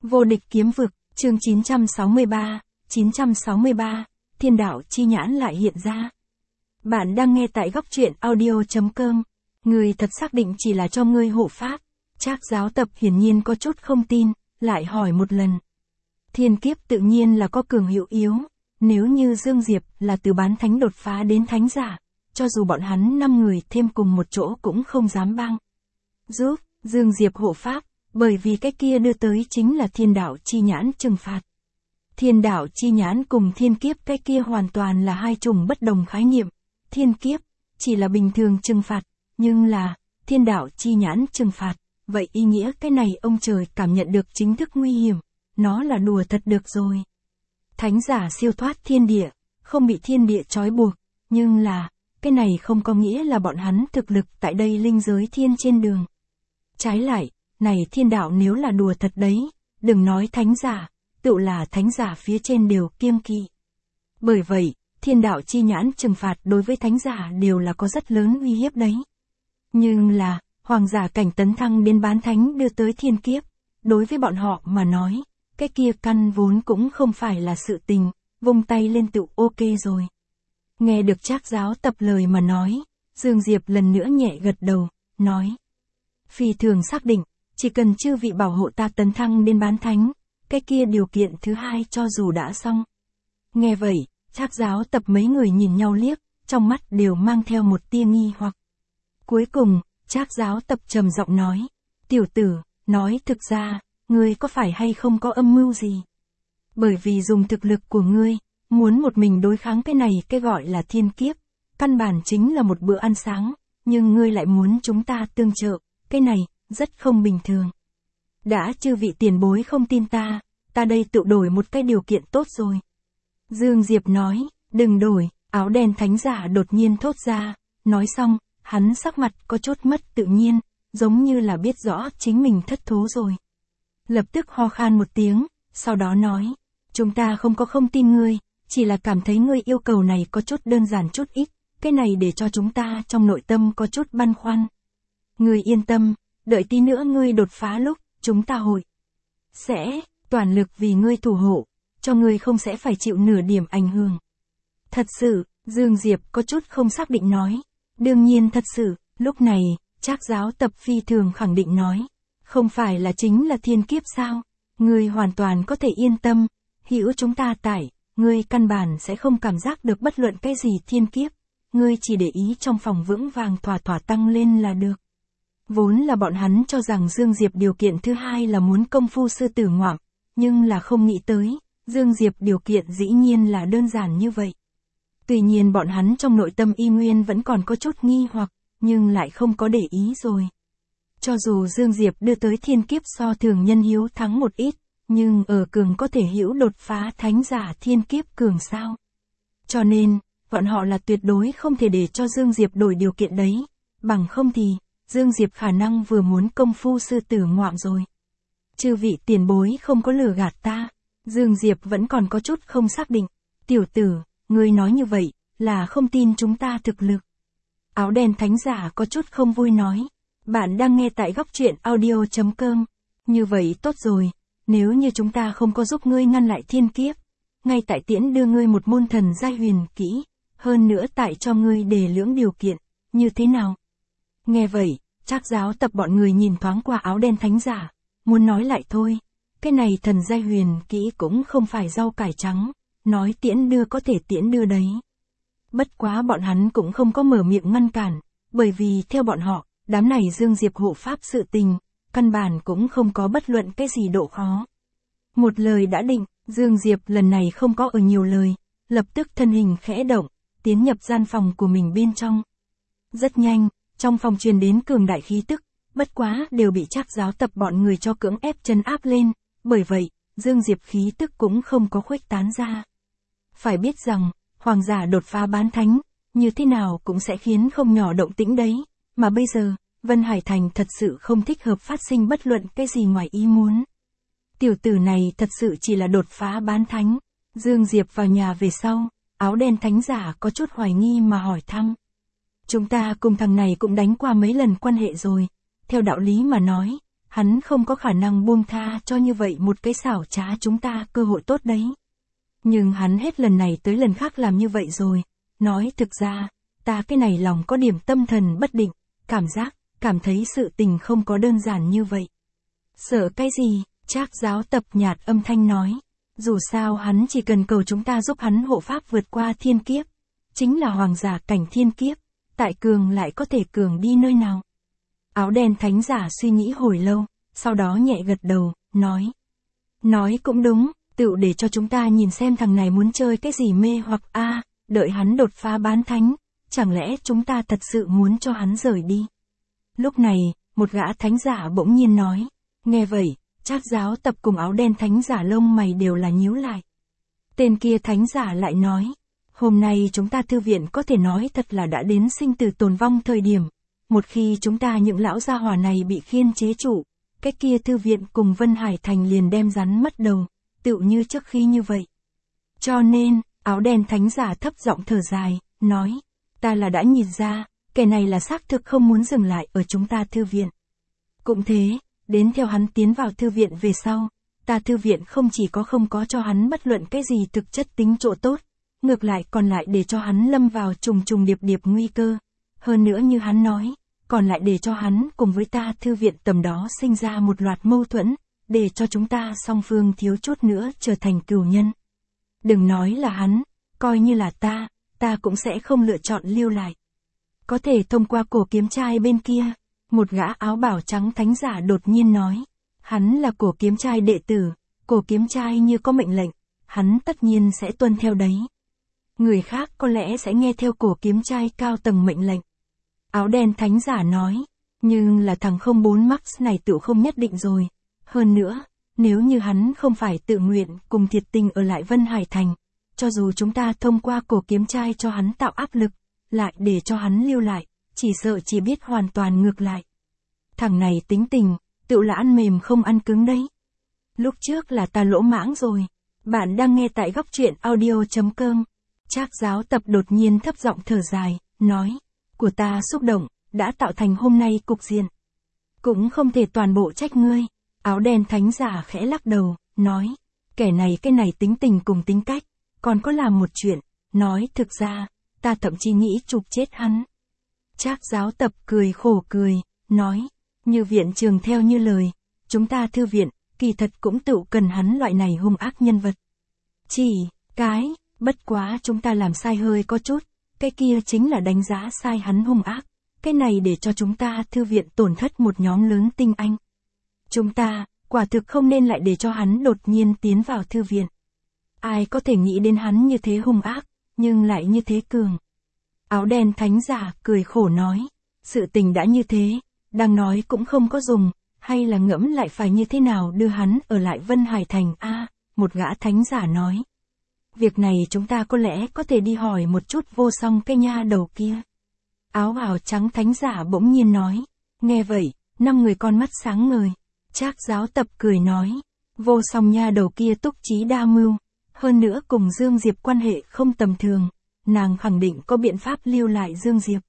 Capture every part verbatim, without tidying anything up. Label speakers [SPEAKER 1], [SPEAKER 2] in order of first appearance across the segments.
[SPEAKER 1] Vô địch kiếm vực, chương chín trăm sáu mươi ba, chín trăm sáu mươi ba, thiên đạo chi nhãn lại hiện ra. Bạn đang nghe tại góc truyện audio chấm com. Người thật xác định chỉ là cho ngươi hộ pháp. Trác giáo tập hiển nhiên có chút không tin, lại hỏi một lần. Thiên kiếp tự nhiên là có cường hữu yếu. Nếu như Dương Diệp là từ bán thánh đột phá đến thánh giả, cho dù bọn hắn năm người thêm cùng một chỗ cũng không dám băng. Giúp Dương Diệp hộ pháp, bởi vì cái kia đưa tới chính là thiên đạo chi nhãn trừng phạt. Thiên đạo chi nhãn cùng thiên kiếp cái kia hoàn toàn là hai chủng bất đồng khái niệm. Thiên kiếp chỉ là bình thường trừng phạt, nhưng là thiên đạo chi nhãn trừng phạt, vậy ý nghĩa cái này ông trời cảm nhận được chính thức nguy hiểm, nó là đùa thật được rồi. Thánh giả siêu thoát thiên địa, không bị thiên địa trói buộc, nhưng là, cái này không có nghĩa là bọn hắn thực lực tại đây linh giới thiên trên đường. Trái lại, này thiên đạo nếu là đùa thật đấy, đừng nói thánh giả, tự là thánh giả phía trên đều kiêng kỵ. Bởi vậy, thiên đạo chi nhãn trừng phạt đối với thánh giả đều là có rất lớn uy hiếp đấy. Nhưng là, hoàng giả cảnh tấn thăng đến bán thánh đưa tới thiên kiếp, đối với bọn họ mà nói, cái kia căn vốn cũng không phải là sự tình, vung tay lên tự ok rồi. Nghe được Trác giáo tập lời mà nói, Dương Diệp lần nữa nhẹ gật đầu, nói. Phi thường xác định, chỉ cần chư vị bảo hộ ta tấn thăng đến bán thánh, cái kia điều kiện thứ hai cho dù đã xong. Nghe vậy, Trác giáo tập mấy người nhìn nhau liếc, trong mắt đều mang theo một tia nghi hoặc. Cuối cùng, Trác giáo tập trầm giọng nói, tiểu tử, nói thực ra, ngươi có phải hay không có âm mưu gì? Bởi vì dùng thực lực của ngươi, muốn một mình đối kháng cái này cái gọi là thiên kiếp, căn bản chính là một bữa ăn sáng, nhưng ngươi lại muốn chúng ta tương trợ, cái này, rất không bình thường. Đã chư vị tiền bối không tin ta, ta đây tự đổi một cái điều kiện tốt rồi. Dương Diệp nói, đừng đổi, áo đen thánh giả đột nhiên thốt ra, nói xong, hắn sắc mặt có chút mất tự nhiên, giống như là biết rõ chính mình thất thố rồi. Lập tức ho khan một tiếng, sau đó nói, chúng ta không có không tin ngươi, chỉ là cảm thấy ngươi yêu cầu này có chút đơn giản chút ít, cái này để cho chúng ta trong nội tâm có chút băn khoăn. Ngươi yên tâm, đợi tí nữa ngươi đột phá lúc, chúng ta hội sẽ toàn lực vì ngươi thủ hộ, cho ngươi không sẽ phải chịu nửa điểm ảnh hưởng. Thật sự, Dương Diệp có chút không xác định nói. Đương nhiên thật sự, lúc này, Trác giáo tập phi thường khẳng định nói. Không phải là chính là thiên kiếp sao? Ngươi hoàn toàn có thể yên tâm, hữu chúng ta tại, ngươi căn bản sẽ không cảm giác được bất luận cái gì thiên kiếp. Ngươi chỉ để ý trong phòng vững vàng thỏa thỏa tăng lên là được. Vốn là bọn hắn cho rằng Dương Diệp điều kiện thứ hai là muốn công phu sư tử ngoạm, nhưng là không nghĩ tới, Dương Diệp điều kiện dĩ nhiên là đơn giản như vậy. Tuy nhiên bọn hắn trong nội tâm y nguyên vẫn còn có chút nghi hoặc, nhưng lại không có để ý rồi. Cho dù Dương Diệp đưa tới thiên kiếp so thường nhân hiếu thắng một ít, nhưng ở cường có thể hữu đột phá thánh giả thiên kiếp cường sao. Cho nên, bọn họ là tuyệt đối không thể để cho Dương Diệp đổi điều kiện đấy, bằng không thì, Dương Diệp khả năng vừa muốn công phu sư tử ngoạm rồi. Chư vị tiền bối không có lừa gạt ta, Dương Diệp vẫn còn có chút không xác định. Tiểu tử, ngươi nói như vậy, là không tin chúng ta thực lực. Áo đen thánh giả có chút không vui nói. Bạn đang nghe tại góc truyện audio chấm com. Như vậy tốt rồi, nếu như chúng ta không có giúp ngươi ngăn lại thiên kiếp, ngay tại tiễn đưa ngươi một môn thần giai huyền kỹ, hơn nữa tại cho ngươi đề lưỡng điều kiện, như thế nào? Nghe vậy, Trác giáo tập bọn người nhìn thoáng qua áo đen thánh giả, muốn nói lại thôi, cái này thần giai huyền kỹ cũng không phải rau cải trắng, nói tiễn đưa có thể tiễn đưa đấy. Bất quá bọn hắn cũng không có mở miệng ngăn cản, bởi vì theo bọn họ, đám này Dương Diệp hộ pháp sự tình, căn bản cũng không có bất luận cái gì độ khó. Một lời đã định, Dương Diệp lần này không có ở nhiều lời, lập tức thân hình khẽ động, tiến nhập gian phòng của mình bên trong. Rất nhanh, trong phòng truyền đến cường đại khí tức, bất quá đều bị Trác giáo tập bọn người cho cưỡng ép trấn áp lên, bởi vậy, Dương Diệp khí tức cũng không có khuếch tán ra. Phải biết rằng, hoàng giả đột phá bán thánh, như thế nào cũng sẽ khiến không nhỏ động tĩnh đấy, mà bây giờ, Vân Hải Thành thật sự không thích hợp phát sinh bất luận cái gì ngoài ý muốn. Tiểu tử này thật sự chỉ là đột phá bán thánh. Dương Diệp vào nhà về sau, áo đen thánh giả có chút hoài nghi mà hỏi thăm. Chúng ta cùng thằng này cũng đánh qua mấy lần quan hệ rồi, theo đạo lý mà nói, hắn không có khả năng buông tha cho như vậy một cái xảo trá chúng ta cơ hội tốt đấy. Nhưng hắn hết lần này tới lần khác làm như vậy rồi, nói thực ra, ta cái này lòng có điểm tâm thần bất định, cảm giác, cảm thấy sự tình không có đơn giản như vậy. Sợ cái gì? Trác Giáo Tập nhạt âm thanh nói. Dù sao hắn chỉ cần cầu chúng ta giúp hắn hộ pháp vượt qua thiên kiếp. Chính là hoàng giả cảnh thiên kiếp, tại cường lại có thể cường đi nơi nào. Áo đen thánh giả suy nghĩ hồi lâu, sau đó nhẹ gật đầu, nói. Nói cũng đúng, tự để cho chúng ta nhìn xem thằng này muốn chơi cái gì mê hoặc a à, đợi hắn đột phá bán thánh, chẳng lẽ chúng ta thật sự muốn cho hắn rời đi. Lúc này, một gã thánh giả bỗng nhiên nói. Nghe vậy, Trác Giáo Tập cùng áo đen thánh giả lông mày đều là nhíu lại. Tên kia thánh giả lại nói. Hôm nay chúng ta thư viện có thể nói thật là đã đến sinh tử tồn vong thời điểm. Một khi chúng ta những lão gia hỏa này bị khiên chế trụ, cái kia thư viện cùng Vân Hải Thành liền đem rắn mất đầu, tựu như trước khi như vậy. Cho nên, áo đen thánh giả thấp giọng thở dài, nói. Ta là đã nhìn ra, kẻ này là xác thực không muốn dừng lại ở chúng ta thư viện. Cũng thế, đến theo hắn tiến vào thư viện về sau, ta thư viện không chỉ có không có cho hắn bất luận cái gì thực chất tính chỗ tốt, ngược lại còn lại để cho hắn lâm vào trùng trùng điệp điệp nguy cơ. Hơn nữa như hắn nói, còn lại để cho hắn cùng với ta thư viện tầm đó sinh ra một loạt mâu thuẫn, để cho chúng ta song phương thiếu chút nữa trở thành cừu nhân. Đừng nói là hắn, coi như là ta, ta cũng sẽ không lựa chọn lưu lại. Có thể thông qua cổ kiếm trai bên kia, một gã áo bào trắng thánh giả đột nhiên nói. Hắn là cổ kiếm trai đệ tử, cổ kiếm trai như có mệnh lệnh, hắn tất nhiên sẽ tuân theo đấy. Người khác có lẽ sẽ nghe theo cổ kiếm trai cao tầng mệnh lệnh. Áo đen thánh giả nói, nhưng là thằng không bốn Max này tự không nhất định rồi. Hơn nữa, nếu như hắn không phải tự nguyện cùng thiệt tình ở lại Vân Hải Thành, cho dù chúng ta thông qua cổ kiếm trai cho hắn tạo áp lực, lại để cho hắn lưu lại, chỉ sợ chỉ biết hoàn toàn ngược lại. Thằng này tính tình, tự là ăn mềm không ăn cứng đấy. Lúc trước là ta lỗ mãng rồi. Bạn đang nghe tại góc truyện audio chấm com. Trác Giáo Tập đột nhiên thấp giọng thở dài, nói. Của ta xúc động, đã tạo thành hôm nay cục diện. Cũng không thể toàn bộ trách ngươi. Áo đen thánh giả khẽ lắc đầu, nói. Kẻ này cái này tính tình cùng tính cách, còn có làm một chuyện, nói thực ra, ta thậm chí nghĩ chụp chết hắn. Trác Giáo Tập cười khổ cười, nói. Như viện trường theo như lời, chúng ta thư viện, kỳ thật cũng tự cần hắn loại này hung ác nhân vật. Chỉ, cái, bất quá chúng ta làm sai hơi có chút, cái kia chính là đánh giá sai hắn hung ác, cái này để cho chúng ta thư viện tổn thất một nhóm lớn tinh anh. Chúng ta, quả thực không nên lại để cho hắn đột nhiên tiến vào thư viện. Ai có thể nghĩ đến hắn như thế hung ác, nhưng lại như thế cường. Áo đen thánh giả cười khổ nói, sự tình đã như thế, đang nói cũng không có dùng, hay là ngẫm lại phải như thế nào đưa hắn ở lại Vân Hải Thành a à, một gã thánh giả nói. Việc này chúng ta có lẽ có thể đi hỏi một chút Vô Song cái nha đầu kia. Áo bào trắng thánh giả bỗng nhiên nói. Nghe vậy, năm người con mắt sáng ngời. Trác Giáo Tập cười nói. Vô Song nha đầu kia túc trí đa mưu. Hơn nữa cùng Dương Diệp quan hệ không tầm thường. Nàng khẳng định có biện pháp lưu lại Dương Diệp.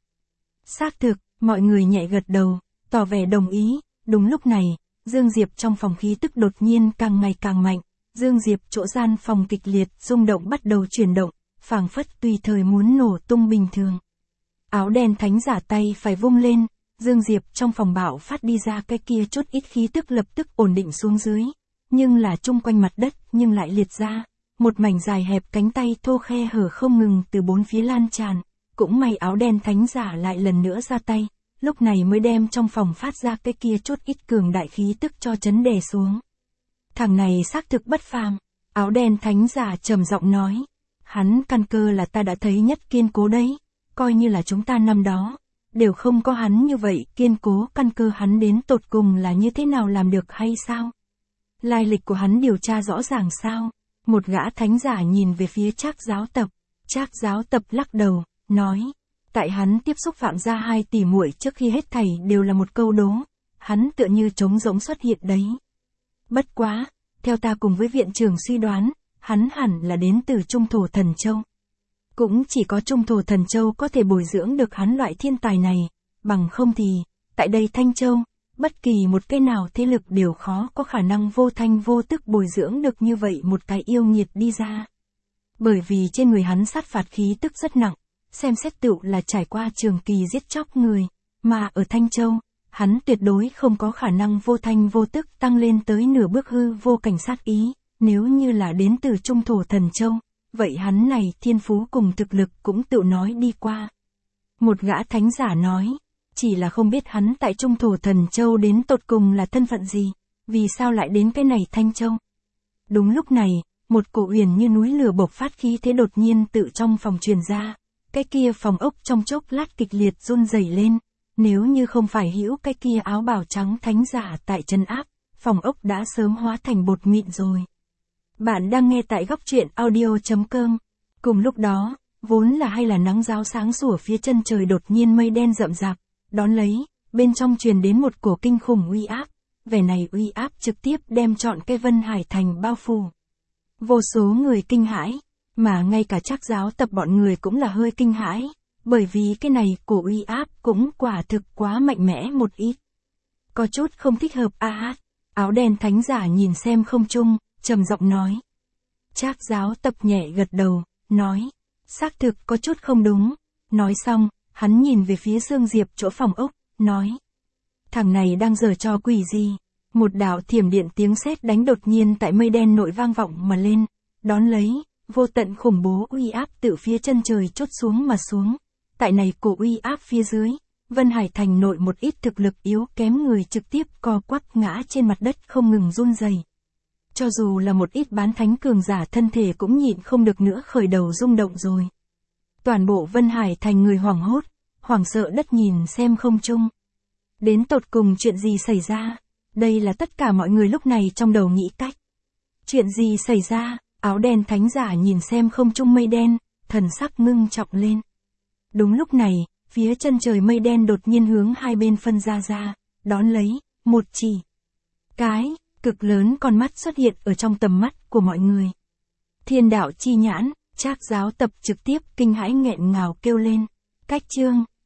[SPEAKER 1] Xác thực, mọi người nhẹ gật đầu, tỏ vẻ đồng ý. Đúng lúc này, Dương Diệp trong phòng khí tức đột nhiên càng ngày càng mạnh. Dương Diệp chỗ gian phòng kịch liệt, rung động bắt đầu chuyển động, phảng phất tùy thời muốn nổ tung bình thường. Áo đen thánh giả tay phải vung lên, Dương Diệp trong phòng bạo phát đi ra cái kia chút ít khí tức lập tức ổn định xuống dưới. Nhưng là chung quanh mặt đất nhưng lại liệt ra, một mảnh dài hẹp cánh tay thô khe hở không ngừng từ bốn phía lan tràn. Cũng may áo đen thánh giả lại lần nữa ra tay, lúc này mới đem trong phòng phát ra cái kia chút ít cường đại khí tức cho chấn đè xuống. Thằng này xác thực bất phàm, áo đen thánh giả trầm giọng nói. Hắn căn cơ là ta đã thấy nhất kiên cố đấy, coi như là chúng ta năm đó, đều không có hắn như vậy kiên cố, căn cơ hắn đến tột cùng là như thế nào làm được hay sao? Lai lịch của hắn điều tra rõ ràng sao? Một gã thánh giả nhìn về phía Trác Giáo Tập, Trác Giáo Tập lắc đầu, nói. Tại hắn tiếp xúc Phạm gia hai tỷ muội trước khi hết thảy đều là một câu đố, hắn tựa như trống rỗng xuất hiện đấy. Bất quá, theo ta cùng với viện trưởng suy đoán, hắn hẳn là đến từ Trung Thổ Thần Châu. Cũng chỉ có Trung Thổ Thần Châu có thể bồi dưỡng được hắn loại thiên tài này, bằng không thì, tại đây Thanh Châu, bất kỳ một cái nào thế lực đều khó có khả năng vô thanh vô tức bồi dưỡng được như vậy một cái yêu nghiệt đi ra. Bởi vì trên người hắn sát phạt khí tức rất nặng, xem xét tựu là trải qua trường kỳ giết chóc người, mà ở Thanh Châu, hắn tuyệt đối không có khả năng vô thanh vô tức tăng lên tới nửa bước hư vô cảnh sát ý, nếu như là đến từ Trung Thổ Thần Châu, vậy hắn này thiên phú cùng thực lực cũng tựu nói đi qua. Một gã thánh giả nói, chỉ là không biết hắn tại Trung Thổ Thần Châu đến tột cùng là thân phận gì, vì sao lại đến cái này Thanh Châu. Đúng lúc này, một cổ uyển như núi lửa bộc phát khí thế đột nhiên tự trong phòng truyền ra, cái kia phòng ốc trong chốc lát kịch liệt run rẩy lên, nếu như không phải hữu cái kia áo bào trắng thánh giả tại chân áp, phòng ốc đã sớm hóa thành bột mịn rồi. Bạn đang nghe tại góc truyện audio chấm com. Cùng lúc đó, vốn là hay là nắng ráo sáng sủa phía chân trời đột nhiên mây đen rậm rạp, đón lấy, bên trong truyền đến một cổ kinh khủng uy áp, vẻ này uy áp trực tiếp đem trọn cái Vân Hải Thành bao phủ. Vô số người kinh hãi, mà ngay cả Trác giáo tập bọn người cũng là hơi kinh hãi, bởi vì cái này cổ uy áp cũng quả thực quá mạnh mẽ một ít. Có chút không thích hợp a à, áo đen thánh giả nhìn xem không trung, trầm giọng nói. Trác giáo tập nhẹ gật đầu, nói, xác thực có chút không đúng. Nói xong, hắn nhìn về phía Dương Diệp chỗ phòng ốc, nói. Thằng này đang giở trò quỷ gì? Một đạo thiểm điện tiếng sét đánh đột nhiên tại mây đen nội vang vọng mà lên, đón lấy, vô tận khủng bố uy áp tự phía chân trời chốt xuống mà xuống. Tại này cổ uy áp phía dưới, Vân Hải Thành nội một ít thực lực yếu kém người trực tiếp co quắp ngã trên mặt đất không ngừng run rẩy. Cho dù là một ít bán thánh cường giả thân thể cũng nhịn không được nữa khởi đầu rung động rồi. Toàn bộ Vân Hải Thành người hoảng hốt, hoảng sợ đất nhìn xem không trung. Đến tột cùng chuyện gì xảy ra? Đây là tất cả mọi người lúc này trong đầu nghĩ cách. Chuyện gì xảy ra? Áo đen thánh giả nhìn xem không trung mây đen, thần sắc ngưng trọng lên. Đúng lúc này, phía chân trời mây đen đột nhiên hướng hai bên phân ra ra, đón lấy, một chỉ. Cái, cực lớn con mắt xuất hiện ở trong tầm mắt của mọi người. Thiên đạo chi nhãn, Trác giáo tập trực tiếp kinh hãi nghẹn ngào kêu lên. Cách chương,